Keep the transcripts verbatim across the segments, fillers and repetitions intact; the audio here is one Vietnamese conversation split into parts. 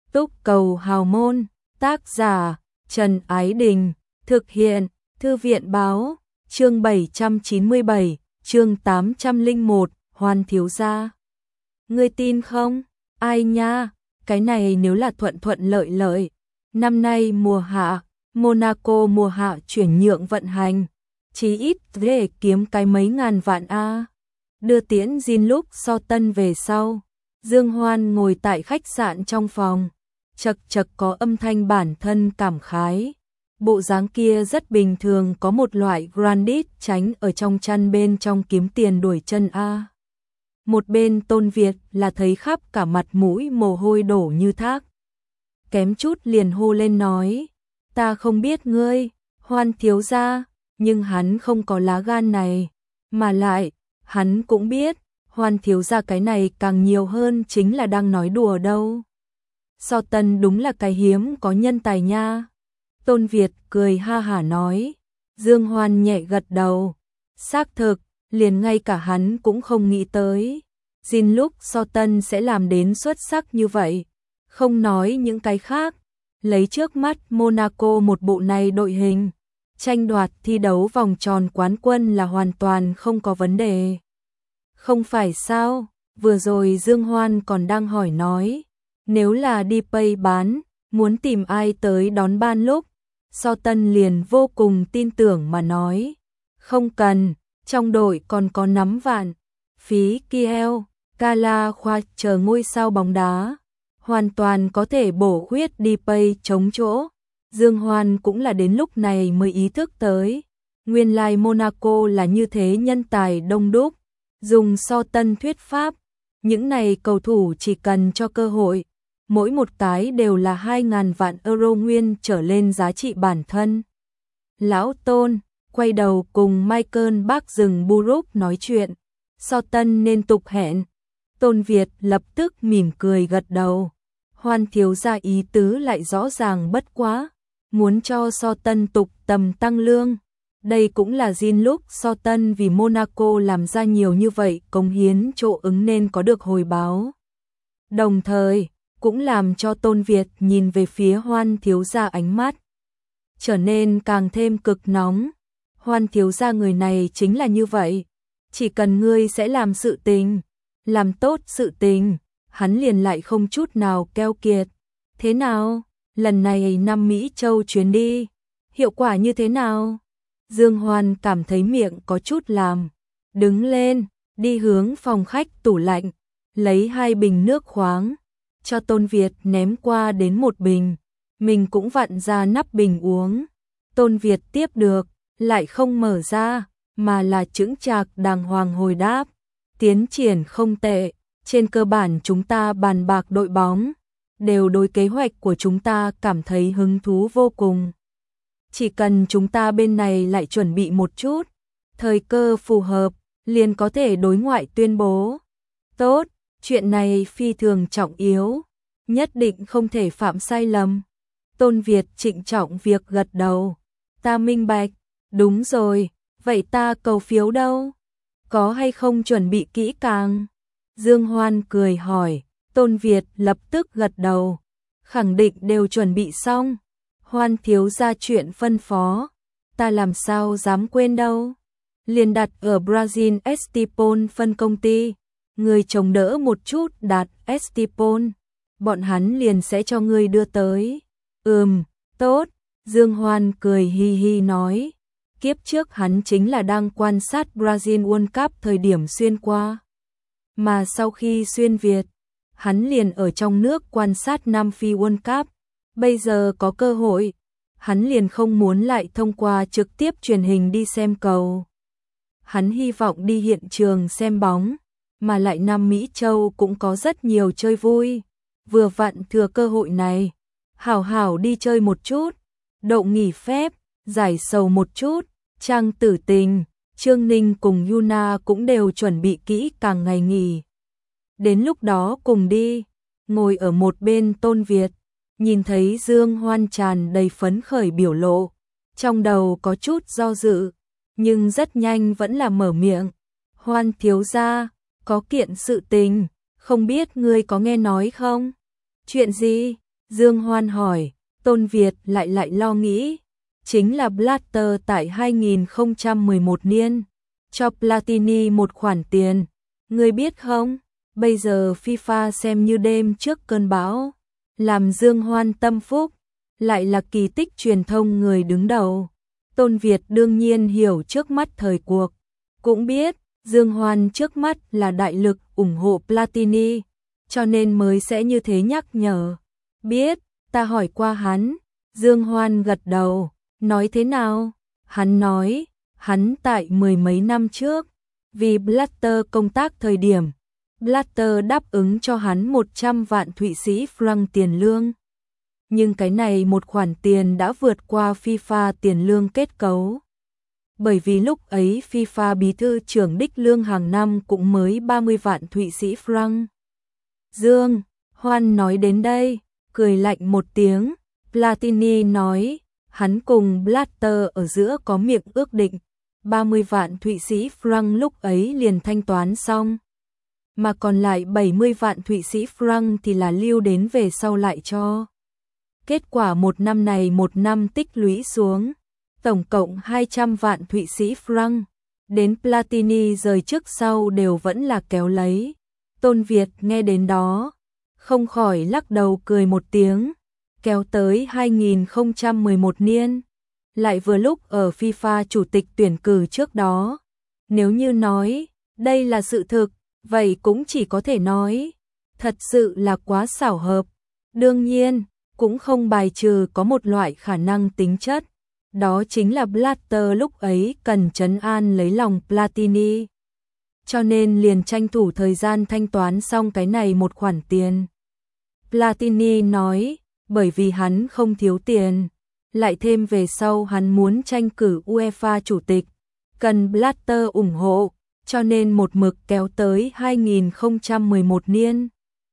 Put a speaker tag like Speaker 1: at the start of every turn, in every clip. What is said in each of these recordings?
Speaker 1: Túc Cầu Hào Môn, tác giả Trần Ái Đình, thực hiện Thư viện Báo, chương bảy trăm chín mươi bảy, chương tám trăm lẻ một, Hoan thiếu gia. Ngươi tin không? Ai nha, cái này nếu là thuận thuận lợi lợi. Năm nay mùa hạ, Monaco mùa hạ chuyển nhượng vận hành, chí ít để kiếm cái mấy ngàn vạn a. Đưa tiễn Jin lúc so tân về sau, Dương Hoan ngồi tại khách sạn trong phòng, chật chật có âm thanh bản thân cảm khái. Bộ dáng kia rất bình thường, có một loại Grandit tránh ở trong chăn bên trong kiếm tiền đuổi chân a. Một bên Tôn Việt là thấy khắp cả mặt mũi mồ hôi đổ như thác. Kém chút liền hô lên nói, ta không biết ngươi, Hoan thiếu gia, nhưng hắn không có lá gan này. Mà lại, hắn cũng biết, Hoan thiếu gia cái này càng nhiều hơn chính là đang nói đùa đâu. So Tân đúng là cái hiếm có nhân tài nha. Tôn Việt cười ha hả nói. Dương Hoan nhẹ gật đầu. Xác thực, liền ngay cả hắn cũng không nghĩ tới. Jin lúc So Tân sẽ làm đến xuất sắc như vậy. Không nói những cái khác. Lấy trước mắt Monaco một bộ này đội hình. Tranh đoạt thi đấu vòng tròn quán quân là hoàn toàn không có vấn đề. Không phải sao, vừa rồi Dương Hoan còn đang hỏi nói. Nếu là đi pay bán, muốn tìm ai tới đón ban lúc. So Tân liền vô cùng tin tưởng mà nói. Không cần, trong đội còn có nắm vạn. Phí Kiel, Kala Khoa chờ ngôi sao bóng đá. Hoàn toàn có thể bổ khuyết đi pay chống chỗ. Dương Hoan cũng là đến lúc này mới ý thức tới. Nguyên lai Monaco là như thế, nhân tài đông đúc. Dùng So Tân thuyết pháp, những này cầu thủ chỉ cần cho cơ hội. Mỗi một cái đều là hai ngàn vạn euro nguyên trở lên giá trị bản thân. Lão Tôn quay đầu cùng Michael Bác Rừng Buruk nói chuyện. So Tân nên tục hẹn. Tôn Việt lập tức mỉm cười gật đầu. Hoan thiếu gia ý tứ lại rõ ràng bất quá. Muốn cho So Tân tục tầm tăng lương. Đây cũng là Jin lúc So Tân vì Monaco làm ra nhiều như vậy cống hiến chỗ ứng nên có được hồi báo. Đồng thời, cũng làm cho Tôn Việt nhìn về phía Hoan thiếu gia ánh mắt trở nên càng thêm cực nóng. Hoan thiếu gia người này chính là như vậy. Chỉ cần ngươi sẽ làm sự tình, làm tốt sự tình, hắn liền lại không chút nào keo kiệt. Thế nào? Lần này Nam Mỹ Châu chuyến đi, hiệu quả như thế nào? Dương Hoan cảm thấy miệng có chút làm. Đứng lên, đi hướng phòng khách tủ lạnh, lấy hai bình nước khoáng, cho Tôn Việt ném qua đến một bình. Mình cũng vặn ra nắp bình uống. Tôn Việt tiếp được, lại không mở ra, mà là chững chạc đàng hoàng hồi đáp. Tiến triển không tệ, trên cơ bản chúng ta bàn bạc đội bóng, đều đối kế hoạch của chúng ta cảm thấy hứng thú vô cùng. Chỉ cần chúng ta bên này lại chuẩn bị một chút, thời cơ phù hợp, liền có thể đối ngoại tuyên bố. Tốt, chuyện này phi thường trọng yếu, nhất định không thể phạm sai lầm. Tôn Việt trịnh trọng việc gật đầu. Ta minh bạch, đúng rồi, vậy ta cầu phiếu đâu? Có hay không chuẩn bị kỹ càng? Dương Hoan cười hỏi. Tôn Việt lập tức gật đầu. Khẳng định đều chuẩn bị xong. Hoan thiếu gia chuyện phân phó, ta làm sao dám quên đâu. Liền đặt ở Brazil Estipon phân công ty. Người chống đỡ một chút đặt Estipon, bọn hắn liền sẽ cho ngươi đưa tới. Ừm, tốt. Dương Hoan cười hi hi nói. Kiếp trước hắn chính là đang quan sát Brazil World Cup thời điểm xuyên qua. Mà sau khi xuyên Việt, hắn liền ở trong nước quan sát Nam Phi World Cup. Bây giờ có cơ hội, hắn liền không muốn lại thông qua trực tiếp truyền hình đi xem cầu. Hắn hy vọng đi hiện trường xem bóng, mà lại Nam Mỹ Châu cũng có rất nhiều chơi vui. Vừa vặn thừa cơ hội này, hảo hảo đi chơi một chút, đậu nghỉ phép, giải sầu một chút. Trang Tử Tình, Trương Ninh cùng Yuna cũng đều chuẩn bị kỹ càng ngày nghỉ. Đến lúc đó cùng đi. Ngồi ở một bên Tôn Việt, nhìn thấy Dương Hoan tràn đầy phấn khởi biểu lộ, trong đầu có chút do dự, nhưng rất nhanh vẫn là mở miệng. Hoan thiếu gia, có kiện sự tình, không biết ngươi có nghe nói không? Chuyện gì? Dương Hoan hỏi, Tôn Việt lại lại lo nghĩ, chính là Blatter tại hai nghìn không trăm mười một niên, cho Platini một khoản tiền, ngươi biết không, bây giờ FIFA xem như đêm trước cơn bão, làm Dương Hoan tâm phúc, lại là kỳ tích truyền thông người đứng đầu. Tôn Việt đương nhiên hiểu trước mắt thời cuộc, cũng biết Dương Hoan trước mắt là đại lực ủng hộ Platini, cho nên mới sẽ như thế nhắc nhở. Biết, ta hỏi qua hắn. Dương Hoan gật đầu, nói thế nào? Hắn nói, hắn tại mười mấy năm trước, vì Blatter công tác thời điểm, Blatter đáp ứng cho hắn một trăm vạn Thụy Sĩ franc tiền lương. Nhưng cái này một khoản tiền đã vượt qua FIFA tiền lương kết cấu. Bởi vì lúc ấy FIFA bí thư trưởng đích lương hàng năm cũng mới ba mươi vạn Thụy Sĩ franc. Dương Hoan nói đến đây, cười lạnh một tiếng, Platini nói, hắn cùng Blatter ở giữa có miệng ước định, ba mươi vạn Thụy Sĩ franc lúc ấy liền thanh toán xong. Mà còn lại bảy mươi vạn Thụy Sĩ franc thì là lưu đến về sau lại cho. Kết quả một năm này một năm tích lũy xuống, tổng cộng hai trăm vạn Thụy Sĩ franc, đến Platini rời trước sau đều vẫn là kéo lấy. Tôn Việt nghe đến đó, không khỏi lắc đầu cười một tiếng, kéo tới hai nghìn không trăm mười một niên, lại vừa lúc ở FIFA chủ tịch tuyển cử trước đó. Nếu như nói, đây là sự thực, vậy cũng chỉ có thể nói, thật sự là quá xảo hợp. Đương nhiên, cũng không bài trừ có một loại khả năng tính chất, đó chính là Blatter lúc ấy cần trấn an lấy lòng Platini. Cho nên liền tranh thủ thời gian thanh toán xong cái này một khoản tiền. Platini nói, bởi vì hắn không thiếu tiền, lại thêm về sau hắn muốn tranh cử UEFA chủ tịch, cần Blatter ủng hộ, cho nên một mực kéo tới hai nghìn không trăm mười một niên.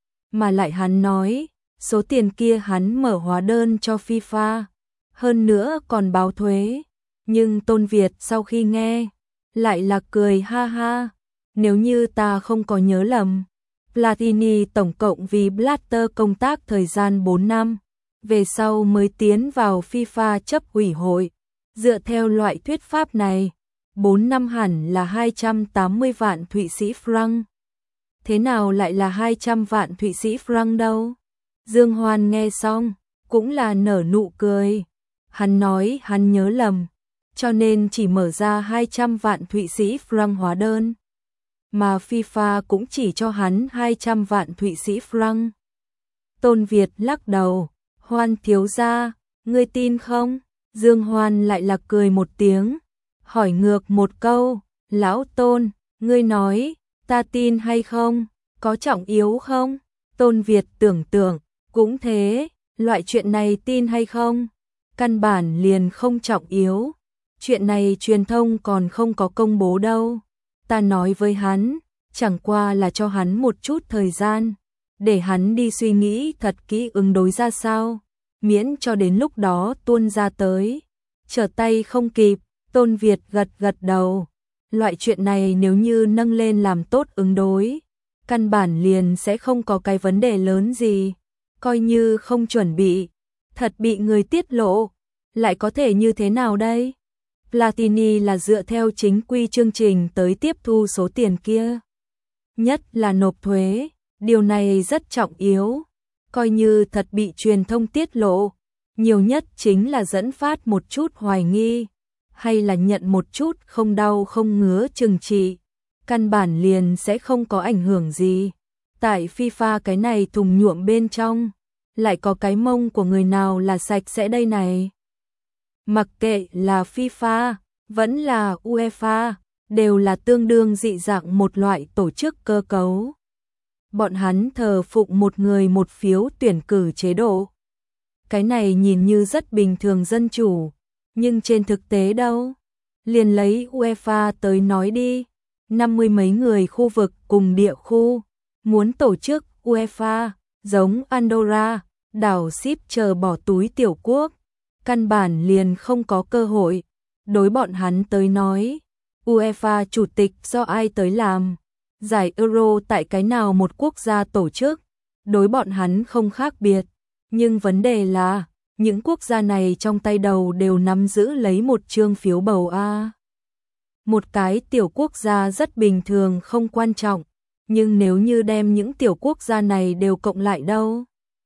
Speaker 1: Mà lại hắn nói, số tiền kia hắn mở hóa đơn cho FIFA, hơn nữa còn báo thuế. Nhưng Tôn Việt sau khi nghe, lại là cười ha ha, nếu như ta không có nhớ lầm, Platini tổng cộng vì Blatter công tác thời gian bốn năm, về sau mới tiến vào FIFA chấp ủy hội. Dựa theo loại thuyết pháp này, bốn năm hẳn là hai trăm tám mươi vạn Thụy Sĩ franc. Thế nào lại là hai trăm vạn Thụy Sĩ franc đâu? Dương Hoan nghe xong, cũng là nở nụ cười. Hắn nói hắn nhớ lầm, cho nên chỉ mở ra hai trăm vạn Thụy Sĩ franc hóa đơn. Mà FIFA cũng chỉ cho hắn hai trăm vạn Thụy Sĩ franc. Tôn Việt lắc đầu, Hoan thiếu gia, ngươi tin không? Dương Hoan lại là cười một tiếng, hỏi ngược một câu, lão Tôn, ngươi nói, ta tin hay không? Có trọng yếu không? Tôn Việt tưởng tượng, cũng thế, loại chuyện này tin hay không? Căn bản liền không trọng yếu. Chuyện này truyền thông còn không có công bố đâu. Ta nói với hắn, chẳng qua là cho hắn một chút thời gian, để hắn đi suy nghĩ thật kỹ ứng đối ra sao, miễn cho đến lúc đó tuôn ra tới. Trở tay không kịp, Tôn Việt gật gật đầu. Loại chuyện này nếu như nâng lên làm tốt ứng đối, căn bản liền sẽ không có cái vấn đề lớn gì. Coi như không chuẩn bị, thật bị người tiết lộ, lại có thể như thế nào đây? Platini là dựa theo chính quy chương trình tới tiếp thu số tiền kia. Nhất là nộp thuế, điều này rất trọng yếu. Coi như thật bị truyền thông tiết lộ, nhiều nhất chính là dẫn phát một chút hoài nghi, hay là nhận một chút không đau không ngứa trừng trị. Căn bản liền sẽ không có ảnh hưởng gì. Tại FIFA cái này thùng nhuộm bên trong, lại có cái mông của người nào là sạch sẽ đây này. Mặc kệ là FIFA, vẫn là UEFA, đều là tương đương dị dạng một loại tổ chức cơ cấu. Bọn hắn thờ phụng một người một phiếu tuyển cử chế độ. Cái này nhìn như rất bình thường dân chủ, nhưng trên thực tế đâu? Liền lấy UEFA tới nói đi, năm mươi mấy người khu vực cùng địa khu, muốn tổ chức UEFA, giống Andorra, đảo Ship chờ bỏ túi tiểu quốc, căn bản liền không có cơ hội. Đối bọn hắn tới nói, UEFA chủ tịch do ai tới làm, giải Euro tại cái nào một quốc gia tổ chức, đối bọn hắn không khác biệt. Nhưng vấn đề là, những quốc gia này trong tay đầu đều nắm giữ lấy một chương phiếu bầu A. Một cái tiểu quốc gia rất bình thường không quan trọng, nhưng nếu như đem những tiểu quốc gia này đều cộng lại đâu?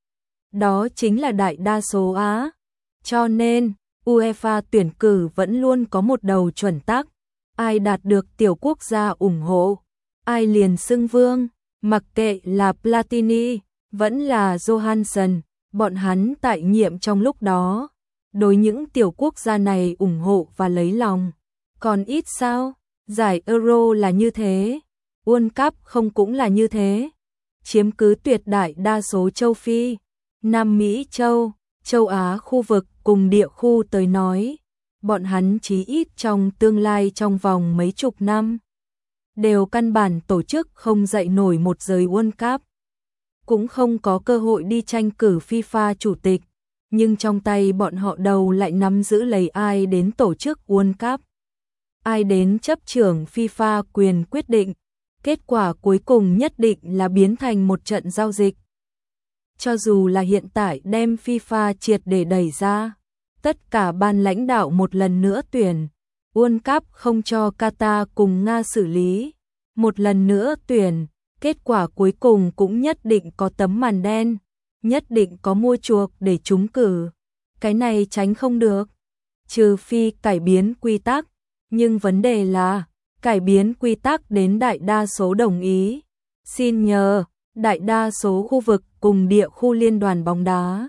Speaker 1: Đó chính là đại đa số Á. Cho nên, UEFA tuyển cử vẫn luôn có một đầu chuẩn tắc. Ai đạt được tiểu quốc gia ủng hộ, ai liền xưng vương, mặc kệ là Platini, vẫn là Johansson, bọn hắn tại nhiệm trong lúc đó. Đối những tiểu quốc gia này ủng hộ và lấy lòng. Còn ít sao? Giải Euro là như thế. World Cup không cũng là như thế. Chiếm cứ tuyệt đại đa số châu Phi, Nam Mỹ châu, châu Á khu vực cùng địa khu tới nói. Bọn hắn chí ít trong tương lai trong vòng mấy chục năm. Đều căn bản tổ chức không dậy nổi một giới World Cup. Cũng không có cơ hội đi tranh cử FIFA chủ tịch. Nhưng trong tay bọn họ đầu lại nắm giữ lấy ai đến tổ chức World Cup. Ai đến chấp trưởng FIFA quyền quyết định. Kết quả cuối cùng nhất định là biến thành một trận giao dịch. Cho dù là hiện tại đem FIFA triệt để đẩy ra, tất cả ban lãnh đạo một lần nữa tuyển, World Cup không cho Qatar cùng Nga xử lý, một lần nữa tuyển, kết quả cuối cùng cũng nhất định có tấm màn đen, nhất định có mua chuộc để trúng cử. Cái này tránh không được, trừ phi cải biến quy tắc, nhưng vấn đề là cải biến quy tắc đến đại đa số đồng ý. Xin nhờ, đại đa số khu vực cùng địa khu liên đoàn bóng đá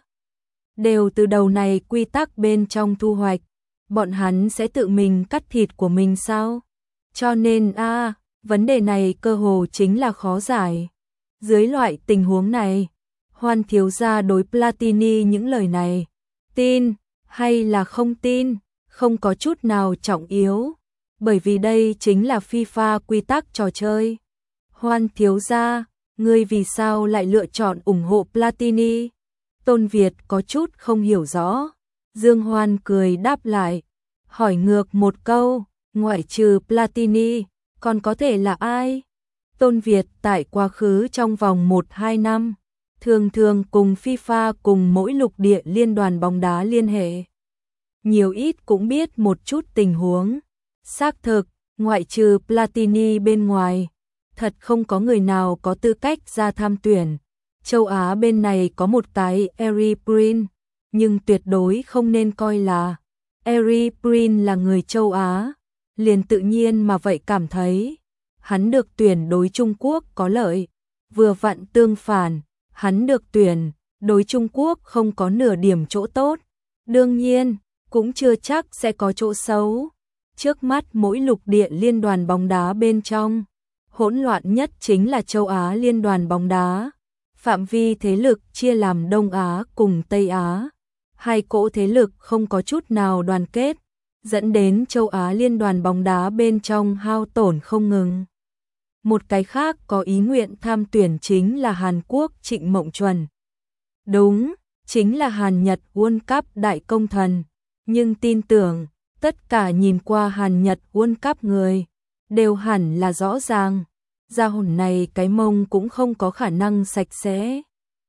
Speaker 1: đều từ đầu này quy tắc bên trong thu hoạch, bọn hắn sẽ tự mình cắt thịt của mình sao? Cho nên a, à, vấn đề này cơ hồ chính là khó giải. Dưới loại tình huống này, Hoan thiếu gia đối Platini những lời này, tin hay là không tin, không có chút nào trọng yếu, bởi vì đây chính là FIFA quy tắc trò chơi. Hoan thiếu gia, ngươi vì sao lại lựa chọn ủng hộ Platini? Tôn Việt có chút không hiểu rõ. Dương Hoan cười đáp lại, hỏi ngược một câu, ngoại trừ Platini, còn có thể là ai? Tôn Việt tại quá khứ trong vòng một hai năm, thường thường cùng FIFA cùng mỗi lục địa liên đoàn bóng đá liên hệ. Nhiều ít cũng biết một chút tình huống. Xác thực, ngoại trừ Platini bên ngoài, thật không có người nào có tư cách ra tham tuyển. Châu Á bên này có một cái Eric Prin, nhưng tuyệt đối không nên coi là Eric Prin là người châu Á, liền tự nhiên mà vậy cảm thấy hắn được tuyển đối Trung Quốc có lợi, vừa vặn tương phản, hắn được tuyển đối Trung Quốc không có nửa điểm chỗ tốt, đương nhiên cũng chưa chắc sẽ có chỗ xấu. Trước mắt mỗi lục địa liên đoàn bóng đá bên trong, hỗn loạn nhất chính là châu Á liên đoàn bóng đá. Phạm vi thế lực chia làm Đông Á cùng Tây Á. Hai cỗ thế lực không có chút nào đoàn kết, dẫn đến châu Á liên đoàn bóng đá bên trong hao tổn không ngừng. Một cái khác có ý nguyện tham tuyển chính là Hàn Quốc Trịnh Mộng Chuẩn. Đúng, chính là Hàn Nhật World Cup đại công thần. Nhưng tin tưởng, tất cả nhìn qua Hàn Nhật World Cup người, đều hẳn là rõ ràng. Gia hồn này cái mông cũng không có khả năng sạch sẽ.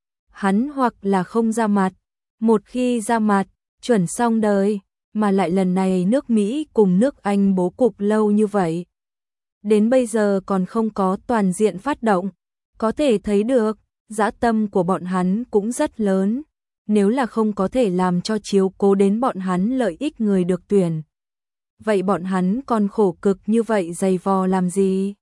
Speaker 1: Hắn hoặc là không ra mặt, một khi ra mặt, chuẩn xong đời, mà lại lần này nước Mỹ cùng nước Anh bố cục lâu như vậy. Đến bây giờ còn không có toàn diện phát động, có thể thấy được, dã tâm của bọn hắn cũng rất lớn. Nếu là không có thể làm cho chiếu cố đến bọn hắn lợi ích người được tuyển, vậy bọn hắn còn khổ cực như vậy dày vò làm gì?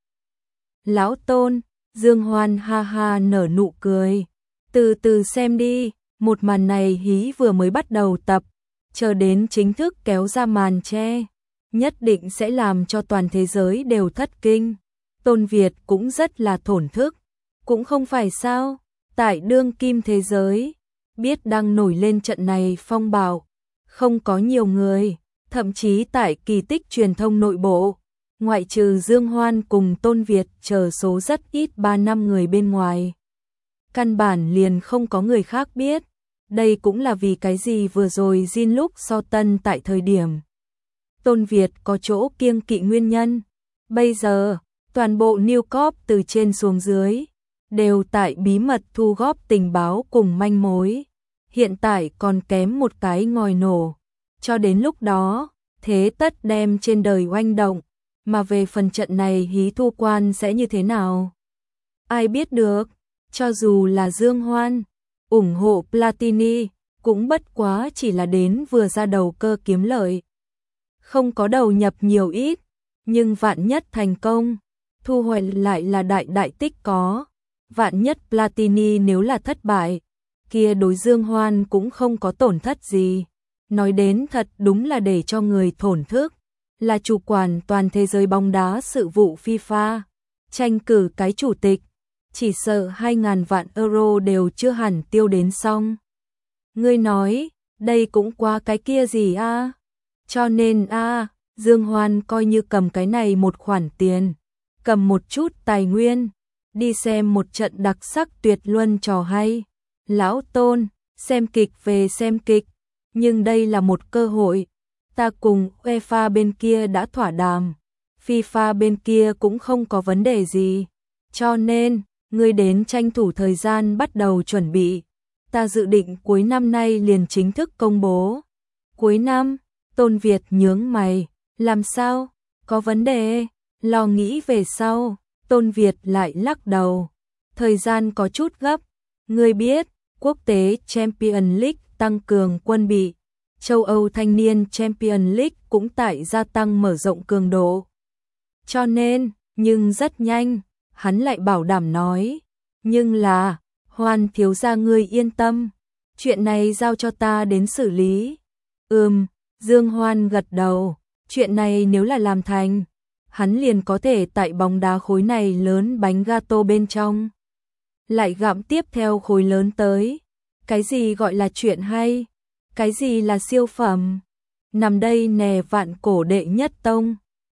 Speaker 1: Lão Tôn, Dương Hoan ha ha nở nụ cười. Từ từ xem đi, một màn này hí vừa mới bắt đầu tập, chờ đến chính thức kéo ra màn che, nhất định sẽ làm cho toàn thế giới đều thất kinh. Tôn Việt cũng rất là thổn thức, cũng không phải sao, tại đương kim thế giới, biết đang nổi lên trận này phong bạo, không có nhiều người, thậm chí tại kỳ tích truyền thông nội bộ, ngoại trừ Dương Hoan cùng Tôn Việt chờ số rất ít ba năm người bên ngoài. Căn bản liền không có người khác biết, đây cũng là vì cái gì vừa rồi Jin lúc so tân tại thời điểm. Tôn Việt có chỗ kiêng kỵ nguyên nhân, bây giờ, toàn bộ New Corp từ trên xuống dưới, đều tại bí mật thu góp tình báo cùng manh mối. hiện tại còn kém một cái ngòi nổ. Cho đến lúc đó, thế tất đem trên đời oanh động, mà về phần trận này hí thu quan sẽ như thế nào? Ai biết được, cho dù là Dương Hoan, ủng hộ Platini, cũng bất quá chỉ là đến vừa ra đầu cơ kiếm lợi. Không có đầu nhập nhiều ít, nhưng vạn nhất thành công, thu hoạch lại là đại đại tích có. Vạn nhất Platini nếu là thất bại, kia đối Dương Hoan cũng không có tổn thất gì. Nói đến thật đúng là để cho người thổn thức, là chủ quản toàn thế giới bóng đá sự vụ FIFA, tranh cử cái chủ tịch, chỉ sợ hai ngàn vạn euro đều chưa hẳn tiêu đến xong. Ngươi nói, đây cũng qua cái kia gì a? À? Cho nên a, à, Dương Hoan coi như cầm cái này một khoản tiền, cầm một chút tài nguyên, đi xem một trận đặc sắc tuyệt luân trò hay. Lão Tôn, xem kịch về xem kịch, nhưng đây là một cơ hội. Ta cùng UEFA bên kia đã thỏa đàm, FIFA bên kia cũng không có vấn đề gì. Cho nên, ngươi đến tranh thủ thời gian bắt đầu chuẩn bị. Ta dự định cuối năm nay liền chính thức công bố. Cuối năm, Tôn Việt nhướng mày, làm sao? Có vấn đề? Lo nghĩ về sau, Tôn Việt lại lắc đầu. Thời gian có chút gấp, ngươi biết, quốc tế Champions League tăng cường quân bị, châu Âu thanh niên Champions League cũng tại gia tăng mở rộng cường độ. Cho nên, nhưng rất nhanh, hắn lại bảo đảm nói, nhưng là, Hoan thiếu gia ngươi yên tâm, chuyện này giao cho ta đến xử lý. Ừm, Dương Hoan gật đầu, chuyện này nếu là làm thành, hắn liền có thể tại bóng đá khối này lớn bánh gato bên trong. Lại gặm tiếp theo khối lớn tới. Cái gì gọi là chuyện hay? Cái gì là siêu phẩm? Nằm đây nè vạn cổ đệ nhất tông,